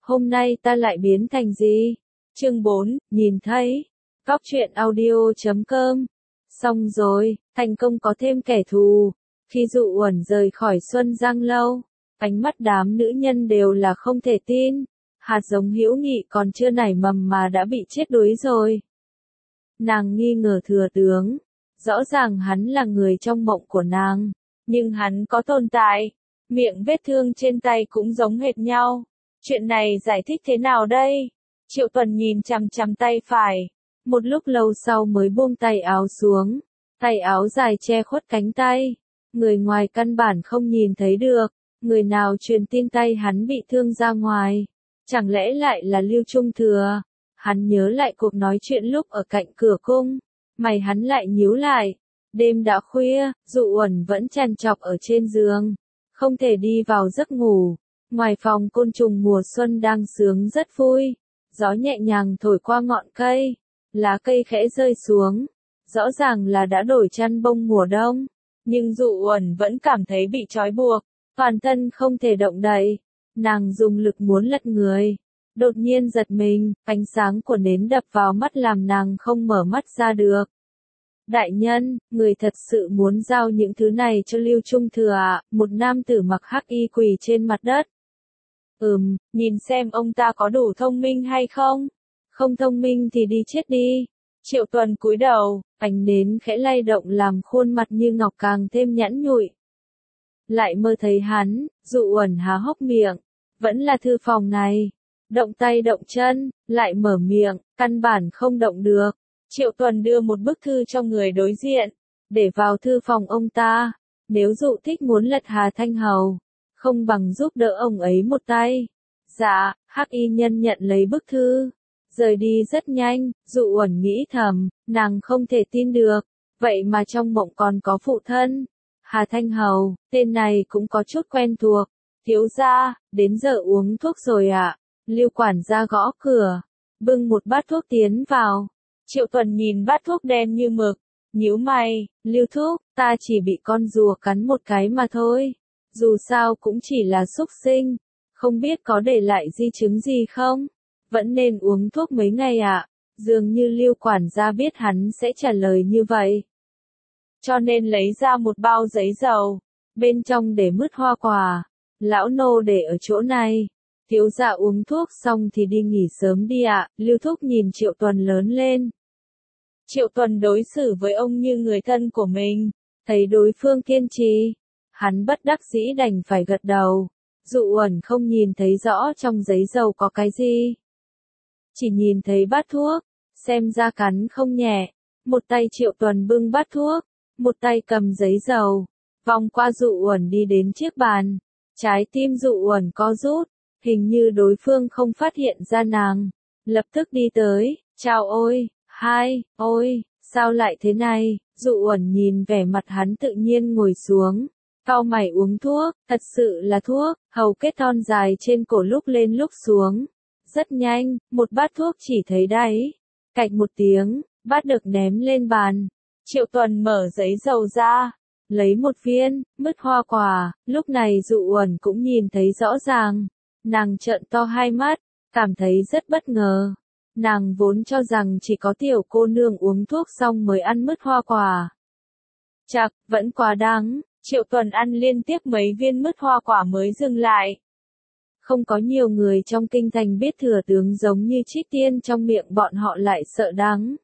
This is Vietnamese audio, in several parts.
Hôm nay ta lại biến thành gì? Chương 4, nhìn thấy. Góc truyện audio.com. Xong rồi, thành công có thêm kẻ thù. Khi Dụ Uẩn rời khỏi Xuân Giang Lâu, ánh mắt đám nữ nhân đều là không thể tin. Hạt giống hữu nghị còn chưa nảy mầm mà đã bị chết đuối rồi. Nàng nghi ngờ thừa tướng. Rõ ràng hắn là người trong mộng của nàng, nhưng hắn có tồn tại. Miệng vết thương trên tay cũng giống hệt nhau. Chuyện này giải thích thế nào đây? Triệu Tuần nhìn chằm chằm tay phải. Một lúc lâu sau mới buông tay áo xuống. Tay áo dài che khuất cánh tay. Người ngoài căn bản không nhìn thấy được. Người nào truyền tin tay hắn bị thương ra ngoài? Chẳng lẽ lại là Lưu Trung Thừa? Hắn nhớ lại cuộc nói chuyện lúc ở cạnh cửa cung. Mày hắn lại nhíu lại. Đêm đã khuya, Dụ Uẩn vẫn trằn trọc ở trên giường. Không thể đi vào giấc ngủ. Ngoài phòng côn trùng mùa xuân đang sướng rất vui. Gió nhẹ nhàng thổi qua ngọn cây. Lá cây khẽ rơi xuống. Rõ ràng là đã đổi chăn bông mùa đông. Nhưng Dụ Uẩn vẫn cảm thấy bị trói buộc. Toàn thân không thể động đậy. Nàng dùng lực muốn lật người. Đột nhiên giật mình, ánh sáng của nến đập vào mắt làm nàng không mở mắt ra được. Đại nhân, người thật sự muốn giao những thứ này cho Lưu Trung Thừa à? Một nam tử mặc hắc y quỳ trên mặt đất. Nhìn xem ông ta có đủ thông minh hay không? Không thông minh thì đi chết đi. Triệu Tuần cúi đầu, ánh nến khẽ lay động làm khuôn mặt như ngọc càng thêm nhẵn nhụi. Lại mơ thấy hắn, Dụ Uẩn há hốc miệng. Vẫn là thư phòng này. Động tay động chân, lại mở miệng, căn bản không động được. Triệu Tuần đưa một bức thư cho người đối diện, để vào thư phòng ông ta. Nếu Dụ thích muốn lật Hà Thanh Hầu, không bằng giúp đỡ ông ấy một tay. Dạ, hắc y nhân nhận lấy bức thư, rời đi rất nhanh. Dụ Uẩn nghĩ thầm, nàng không thể tin được, vậy mà trong mộng còn có phụ thân. Hà Thanh Hầu, tên này cũng có chút quen thuộc. Thiếu gia, đến giờ uống thuốc rồi ạ. Lưu quản gia gõ cửa, bưng một bát thuốc tiến vào. Triệu Tuần nhìn bát thuốc đen như mực, nhíu mày, Lưu thúc, ta chỉ bị con rùa cắn một cái mà thôi. Dù sao cũng chỉ là xúc sinh, không biết có để lại di chứng gì không? Vẫn nên uống thuốc mấy ngày ạ. Dường như Lưu quản gia biết hắn sẽ trả lời như vậy. Cho nên lấy ra một bao giấy dầu, bên trong để mứt hoa quả. Lão nô để ở chỗ này. Thiếu gia uống thuốc xong thì đi nghỉ sớm đi ạ. Lưu thúc nhìn Triệu Tuần lớn lên. Triệu Tuần đối xử với ông như người thân của mình. Thấy đối phương kiên trì, hắn bất đắc dĩ đành phải gật đầu. Dụ Uẩn không nhìn thấy rõ trong giấy dầu có cái gì. Chỉ nhìn thấy bát thuốc, xem ra cắn không nhẹ. Một tay Triệu Tuần bưng bát thuốc, một tay cầm giấy dầu. Vòng qua Dụ Uẩn đi đến chiếc bàn. Trái tim Dụ Uẩn co rút. Hình như đối phương không phát hiện ra nàng. Lập tức đi tới, chào ôi, ôi, sao lại thế này? Dụ Uẩn nhìn vẻ mặt hắn tự nhiên ngồi xuống. Cau mày uống thuốc, thật sự là thuốc. Hầu kết thon dài trên cổ lúc lên lúc xuống. Rất nhanh, một bát thuốc chỉ thấy đáy. Cạch một tiếng, bát được ném lên bàn. Triệu Tuần mở giấy dầu ra, lấy một viên, mứt hoa quả. Lúc này Dụ Uẩn cũng nhìn thấy rõ ràng. Nàng trợn to hai mắt, cảm thấy rất bất ngờ. Nàng vốn cho rằng chỉ có tiểu cô nương uống thuốc xong mới ăn mứt hoa quả. Chạc, vẫn quá đáng. Triệu Tuần ăn liên tiếp mấy viên mứt hoa quả mới dừng lại. Không có nhiều người trong kinh thành biết thừa tướng giống như Trích Tiên, trong miệng bọn họ lại sợ đắng.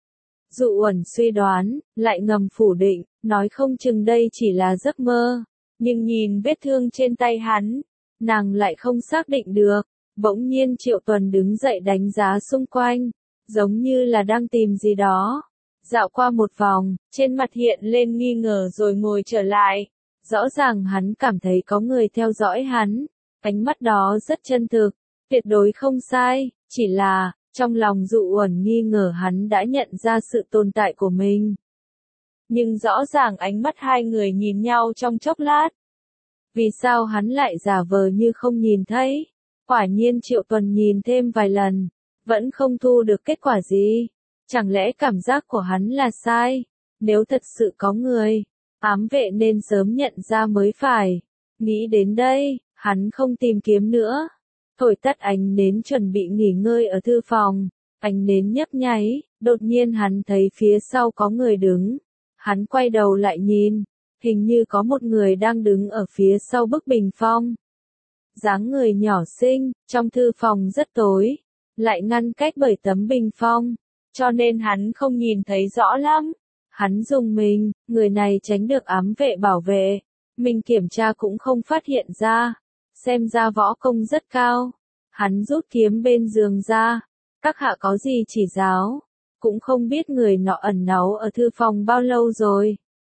Dụ Uẩn suy đoán, lại ngầm phủ định, nói không chừng đây chỉ là giấc mơ. Nhưng nhìn vết thương trên tay hắn, nàng lại không xác định được. Bỗng nhiên Triệu Tuần đứng dậy đánh giá xung quanh, giống như là đang tìm gì đó. Dạo qua một vòng, trên mặt hiện lên nghi ngờ rồi ngồi trở lại. Rõ ràng hắn cảm thấy có người theo dõi hắn. Ánh mắt đó rất chân thực, tuyệt đối không sai, chỉ là, trong lòng Dụ Uẩn nghi ngờ hắn đã nhận ra sự tồn tại của mình. Nhưng rõ ràng ánh mắt hai người nhìn nhau trong chốc lát. Vì sao hắn lại giả vờ như không nhìn thấy? Quả nhiên Triệu Tuần nhìn thêm vài lần, vẫn không thu được kết quả gì. Chẳng lẽ cảm giác của hắn là sai? Nếu thật sự có người ám vệ nên sớm nhận ra mới phải. Nghĩ đến đây, hắn không tìm kiếm nữa. thổi tắt ánh nến chuẩn bị nghỉ ngơi ở thư phòng. Ánh nến nhấp nháy, đột nhiên hắn thấy phía sau có người đứng. Hắn quay đầu lại nhìn, hình như có một người đang đứng ở phía sau bức bình phong. Dáng người nhỏ xinh, trong thư phòng rất tối, lại ngăn cách bởi tấm bình phong, cho nên hắn không nhìn thấy rõ lắm. Hắn dùng mình, người này tránh được ám vệ bảo vệ, mình kiểm tra cũng không phát hiện ra, xem ra võ công rất cao. Hắn rút kiếm bên giường ra, các hạ có gì chỉ giáo, cũng không biết người nọ ẩn náu ở thư phòng bao lâu rồi.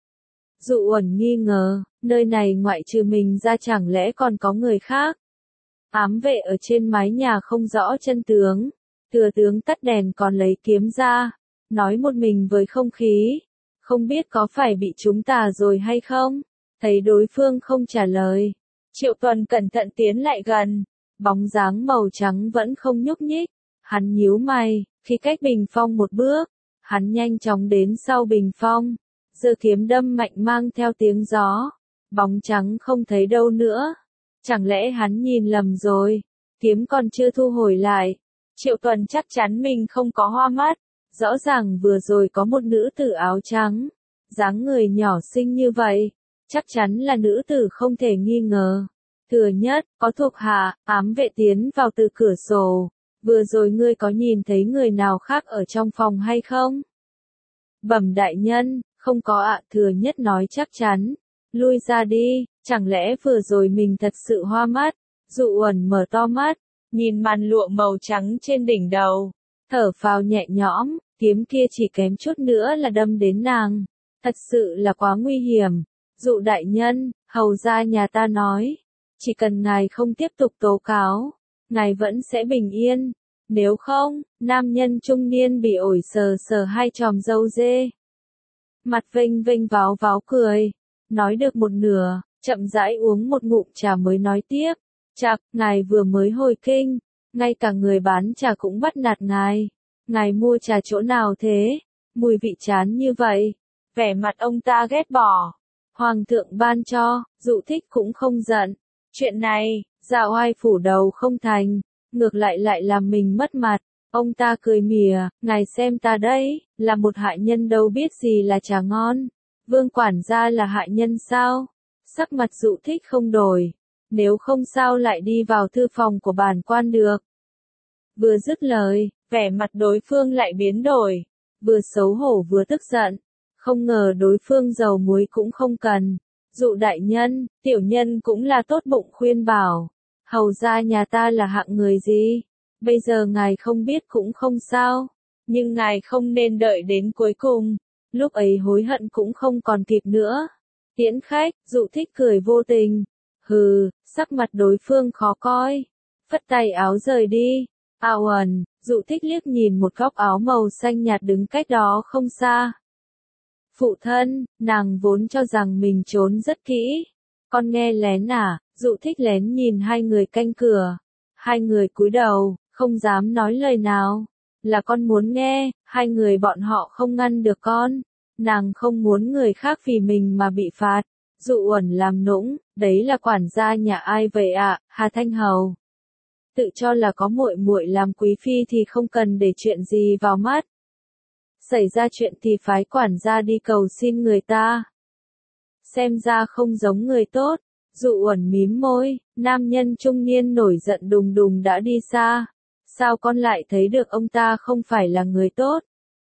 Dụ Uẩn nghi ngờ, nơi này ngoại trừ mình ra chẳng lẽ còn có người khác. Ám vệ ở trên mái nhà không rõ chân tướng, thừa tướng tắt đèn còn lấy kiếm ra, nói một mình với không khí, không biết có phải bị chúng tà rồi hay không. Thấy đối phương không trả lời, Triệu Tuần cẩn thận tiến lại gần, bóng dáng màu trắng vẫn không nhúc nhích. Hắn nhíu mày, khi cách bình phong một bước, hắn nhanh chóng đến sau bình phong, giơ kiếm đâm mạnh mang theo tiếng gió, bóng trắng không thấy đâu nữa. Chẳng lẽ hắn nhìn lầm rồi, kiếm còn chưa thu hồi lại. Triệu Tuần chắc chắn mình không có hoa mắt, rõ ràng vừa rồi có một nữ tử áo trắng, dáng người nhỏ xinh như vậy, chắc chắn là nữ tử không thể nghi ngờ. Thừa Nhất, có thuộc hạ, ám vệ tiến vào từ cửa sổ, vừa rồi ngươi có nhìn thấy người nào khác ở trong phòng hay không? Bẩm đại nhân, không có ạ. Thừa Nhất nói chắc chắn. Lui ra đi, chẳng lẽ vừa rồi mình thật sự hoa mắt? Dụ Uẩn mở to mắt, nhìn màn lụa màu trắng trên đỉnh đầu, thở phào nhẹ nhõm, kiếm kia chỉ kém chút nữa là đâm đến nàng. Thật sự là quá nguy hiểm. Dụ đại nhân, hầu gia nhà ta nói, chỉ cần ngài không tiếp tục tố cáo, ngài vẫn sẽ bình yên. Nếu không, nam nhân trung niên bị ổi sờ sờ hai chòm râu dê. Mặt vênh vênh váo váo cười. Nói được một nửa, chậm rãi uống một ngụm trà mới nói tiếp. Chạc, ngài vừa mới hồi kinh, ngay cả người bán trà cũng bắt nạt ngài. Ngài mua trà chỗ nào thế? Mùi vị chán như vậy. Vẻ mặt ông ta ghét bỏ. Hoàng thượng ban cho, Dụ Thích cũng không giận. Chuyện này, dạ oai phủ đầu không thành, ngược lại làm mình mất mặt. Ông ta cười mỉa, ngài xem ta đấy, là một hạ nhân đâu biết gì là trà ngon. Vương quản gia là hạ nhân sao? Sắc mặt Dụ Thích không đổi. Nếu không sao lại đi vào thư phòng của bản quan được. Vừa dứt lời, vẻ mặt đối phương lại biến đổi. Vừa xấu hổ vừa tức giận. Không ngờ đối phương dầu muối cũng không cần. Dụ đại nhân, tiểu nhân cũng là tốt bụng khuyên bảo. Hầu gia nhà ta là hạng người gì? Bây giờ ngài không biết cũng không sao. Nhưng ngài không nên đợi đến cuối cùng. Lúc ấy hối hận cũng không còn kịp nữa. Tiễn khách, Dụ Thích cười vô tình. Hừ, sắc mặt đối phương khó coi. Phất tay áo rời đi. Ao ẩn, Dụ Thích liếc nhìn một góc áo màu xanh nhạt đứng cách đó không xa. Phụ thân, nàng vốn cho rằng mình trốn rất kỹ. Con nghe lén à? Dụ Thích lén nhìn hai người canh cửa. Hai người cúi đầu, không dám nói lời nào. Là con muốn nghe, hai người bọn họ không ngăn được con. Nàng không muốn người khác vì mình mà bị phạt. Dụ Uẩn làm nũng, đấy là quản gia nhà ai vậy ạ? Hà Thanh Hầu. Tự cho là có muội muội làm quý phi thì không cần để chuyện gì vào mắt. Xảy ra chuyện thì phái quản gia đi cầu xin người ta. Xem ra không giống người tốt. Dụ Uẩn mím môi, nam nhân trung niên nổi giận đùng đùng đã đi xa. Sao con lại thấy được ông ta không phải là người tốt?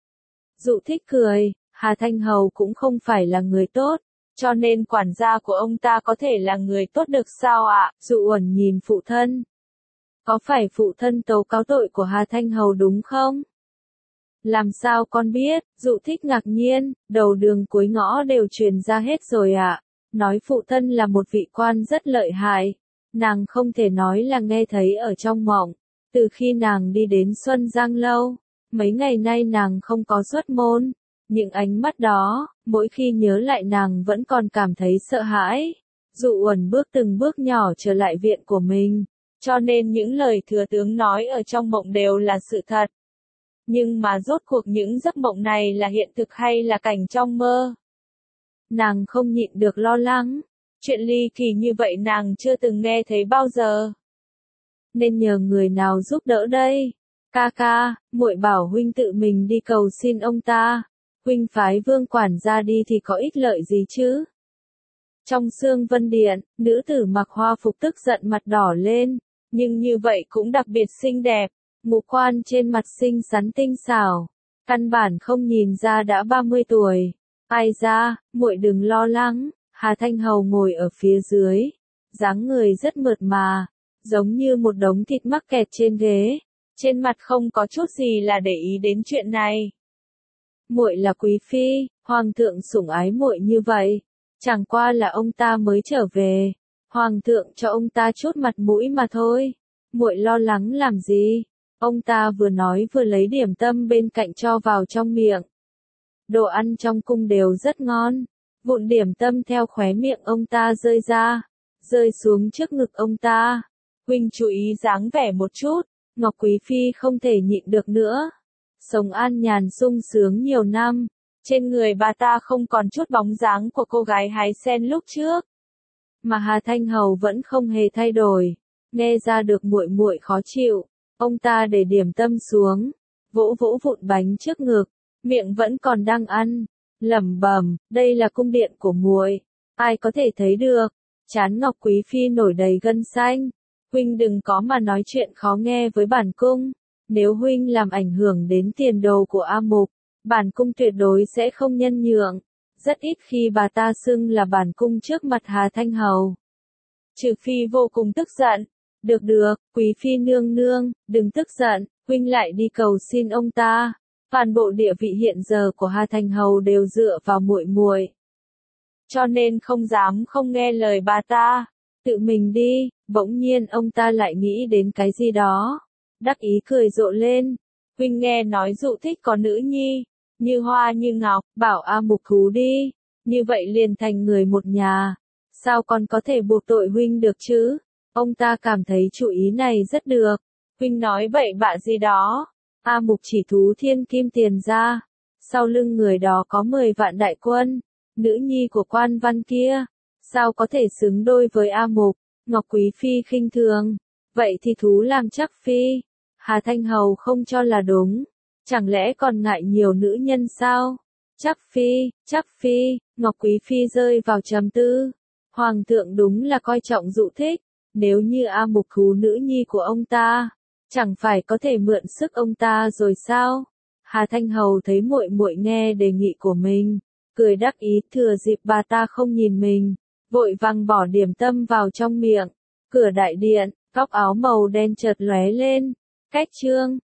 Dụ Thích cười, Hà Thanh Hầu cũng không phải là người tốt, cho nên quản gia của ông ta có thể là người tốt được sao ạ? Dụ Uẩn nhìn phụ thân. Có phải phụ thân tố cáo tội của Hà Thanh Hầu đúng không? Làm sao con biết? Dụ Thích ngạc nhiên, đầu đường cuối ngõ đều truyền ra hết rồi ạ. Nói phụ thân là một vị quan rất lợi hại. Nàng không thể nói là nghe thấy ở trong mộng. Từ khi nàng đi đến Xuân Giang Lâu, mấy ngày nay nàng không có xuất môn. Những ánh mắt đó, mỗi khi nhớ lại nàng vẫn còn cảm thấy sợ hãi. Dụ Uẩn bước từng bước nhỏ trở lại viện của mình. Cho nên những lời thừa tướng nói ở trong mộng đều là sự thật. Nhưng mà rốt cuộc những giấc mộng này là hiện thực hay là cảnh trong mơ? Nàng không nhịn được lo lắng. Chuyện ly kỳ như vậy nàng chưa từng nghe thấy bao giờ. nên nhờ người nào giúp đỡ đây? Ca ca, muội bảo huynh tự mình đi cầu xin ông ta. Huynh phái Vương quản gia đi thì có ích lợi gì chứ? Trong Sương Vân Điện, nữ tử mặc hoa phục tức giận mặt đỏ lên, nhưng như vậy cũng đặc biệt xinh đẹp, ngũ quan trên mặt xinh xắn tinh xảo, căn bản không nhìn ra đã 30 tuổi. Ai ra, muội đừng lo lắng, Hà Thanh Hầu ngồi ở phía dưới, dáng người rất mượt mà, giống như một đống thịt mắc kẹt trên ghế, trên mặt không có chút gì là để ý đến chuyện này. Muội là quý phi, hoàng thượng sủng ái muội như vậy, chẳng qua là ông ta mới trở về, hoàng thượng cho ông ta chút mặt mũi mà thôi, muội lo lắng làm gì? Ông ta vừa nói vừa lấy điểm tâm bên cạnh cho vào trong miệng. Đồ ăn trong cung đều rất ngon, vụn điểm tâm theo khóe miệng ông ta rơi ra, rơi xuống trước ngực ông ta. Huynh chú ý dáng vẻ một chút, Ngọc Quý Phi không thể nhịn được nữa. Sống an nhàn sung sướng nhiều năm, trên người bà ta không còn chút bóng dáng của cô gái hái sen lúc trước. Mà Hà Thanh Hầu vẫn không hề thay đổi, nghe ra được muội muội khó chịu, ông ta để điểm tâm xuống, vỗ vỗ vụn bánh trước ngực, miệng vẫn còn đang ăn, lẩm bẩm, đây là cung điện của muội, ai có thể thấy được. Trán Ngọc Quý Phi nổi đầy gân xanh, huynh đừng có mà nói chuyện khó nghe với bản cung, nếu huynh làm ảnh hưởng đến tiền đồ của A Mục, bản cung tuyệt đối sẽ không nhân nhượng. Rất ít khi bà ta xưng là bản cung trước mặt Hà Thanh Hầu. Trừ phi vô cùng tức giận. Được được, Quý Phi nương nương, đừng tức giận, huynh lại đi cầu xin ông ta. Toàn bộ địa vị hiện giờ của Hà Thanh Hầu đều dựa vào muội muội, cho nên không dám không nghe lời bà ta. Tự mình đi. Bỗng nhiên ông ta lại nghĩ đến cái gì đó, đắc ý cười rộ lên. Huynh nghe nói dụ thích có nữ nhi, như hoa như ngọc, bảo A Mục thú đi, như vậy liền thành người một nhà, sao còn có thể buộc tội huynh được chứ? Ông ta cảm thấy chủ ý này rất được. Huynh nói bậy bạ gì đó? A Mục chỉ thú thiên kim tiền ra, sau lưng người đó có 10 vạn đại quân, nữ nhi của quan văn kia, sao có thể xứng đôi với A Mục? Ngọc Quý Phi khinh thường, vậy thì thú làm chắc phi. Hà Thanh Hầu không cho là đúng, chẳng lẽ còn ngại nhiều nữ nhân sao? Chắc phi, Ngọc Quý Phi rơi vào trầm tư. Hoàng thượng đúng là coi trọng dụ thích, nếu như A Mục thú nữ nhi của ông ta, chẳng phải có thể mượn sức ông ta rồi sao? Hà Thanh Hầu thấy muội muội nghe đề nghị của mình, cười đắc ý, thừa dịp bà ta không nhìn mình, vội vàng bỏ điểm tâm vào trong miệng. Cửa đại điện, góc áo màu đen chợt lóe lên. Cách chương